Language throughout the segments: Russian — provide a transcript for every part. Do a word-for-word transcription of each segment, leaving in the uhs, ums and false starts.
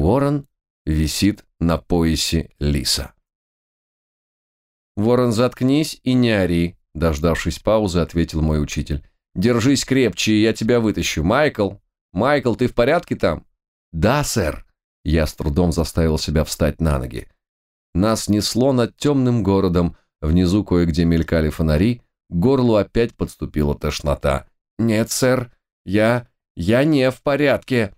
Уоррен висит на поясе лиса. «Уоррен, заткнись и не ори», – дождавшись паузы, ответил мой учитель. «Держись крепче, и я тебя вытащу. Майкл! Майкл, ты в порядке там?» «Да, сэр». Я с трудом заставил себя встать на ноги. Нас несло над темным городом, внизу кое-где мелькали фонари, к горлу опять подступила тошнота. «Нет, сэр, я... я не в порядке».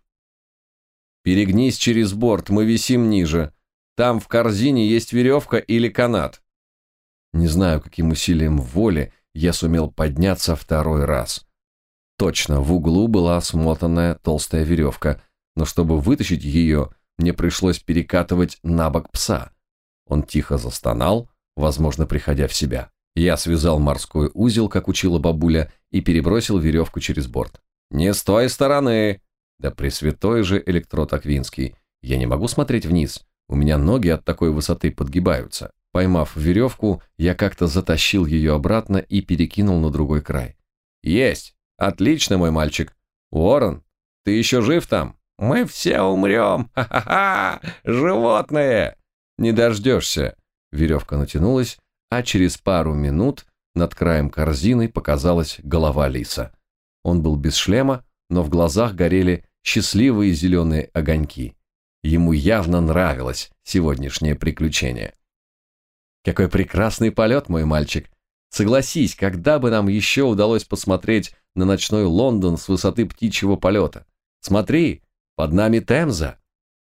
«Перегнись через борт, мы висим ниже. Там в корзине есть веревка или канат». Не знаю, каким усилием воли я сумел подняться второй раз. Точно, в углу была смотанная толстая веревка, но чтобы вытащить ее, мне пришлось перекатывать на бок пса. Он тихо застонал, возможно, приходя в себя. Я связал морской узел, как учила бабуля, и перебросил веревку через борт. «Не с той стороны!» Да пресвятой же электрод Аквинский. Я не могу смотреть вниз, у меня ноги от такой высоты подгибаются. Поймав веревку, я как-то затащил ее обратно и перекинул на другой край. «Есть! Отлично, мой мальчик! Уоррен, ты еще жив там? Мы все умрем! Ха-ха-ха! Животные!» «Не дождешься!» Веревка натянулась, а через пару минут над краем корзины показалась голова лиса. Он был без шлема, но в глазах горели счастливые зеленые огоньки. Ему явно нравилось сегодняшнее приключение. «Какой прекрасный полет, мой мальчик! Согласись, когда бы нам еще удалось посмотреть на ночной Лондон с высоты птичьего полета? Смотри, под нами Темза!»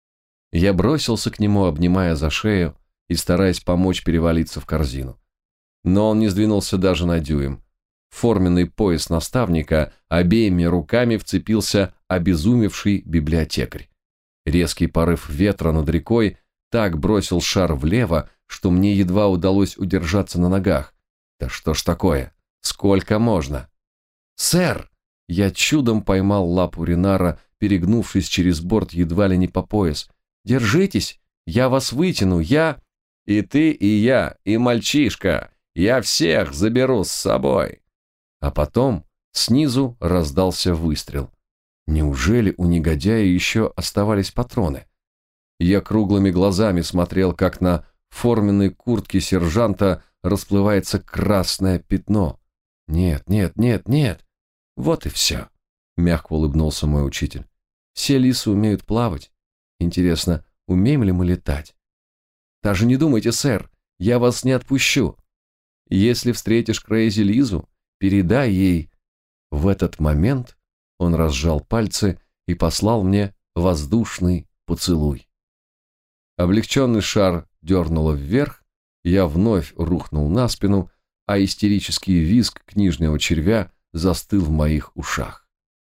Я бросился к нему, обнимая за шею и стараясь помочь перевалиться в корзину. Но он не сдвинулся даже на дюйм. В форменный пояс наставника обеими руками вцепился обезумевший библиотекарь. Резкий порыв ветра над рекой так бросил шар влево, что мне едва удалось удержаться на ногах. Да что ж такое? Сколько можно? «Сэр!» Я чудом поймал лапу Ренара, перегнувшись через борт едва ли не по пояс. «Держитесь! Я вас вытяну! Я...» «И ты, и я, и мальчишка! Я всех заберу с собой!» А потом снизу раздался выстрел. Неужели у негодяя еще оставались патроны? Я круглыми глазами смотрел, как на форменной куртке сержанта расплывается красное пятно. «Нет, нет, нет, нет! Вот и все!» — мягко улыбнулся мой учитель. «Все лисы умеют плавать. Интересно, умеем ли мы летать? Даже не думайте, сэр, я вас не отпущу. Если встретишь Крейзи Лизу, передай ей...» В этот момент он разжал пальцы и послал мне воздушный поцелуй. Облегченный шар дернуло вверх, я вновь рухнул на спину, а истерический визг книжного червя застыл в моих ушах.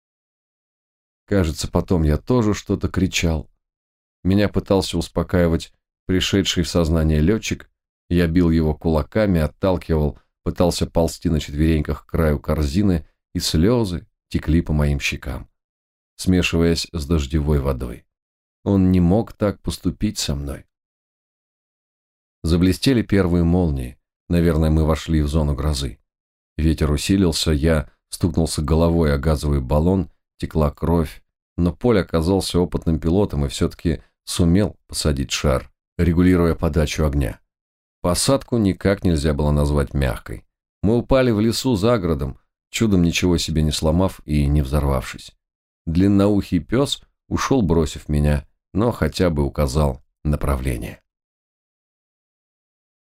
Кажется, потом я тоже что-то кричал. Меня пытался успокаивать пришедший в сознание летчик, я бил его кулаками, отталкивал, пытался ползти на четвереньках к краю корзины, и слезы текли по моим щекам, смешиваясь с дождевой водой. Он не мог так поступить со мной. Заблестели первые молнии. Наверное, мы вошли в зону грозы. Ветер усилился, я стукнулся головой о газовый баллон, текла кровь, но Поль оказался опытным пилотом и все-таки сумел посадить шар, регулируя подачу огня. Посадку никак нельзя было назвать мягкой. Мы упали в лесу за городом, чудом ничего себе не сломав и не взорвавшись. Длинноухий пес ушел, бросив меня, но хотя бы указал направление.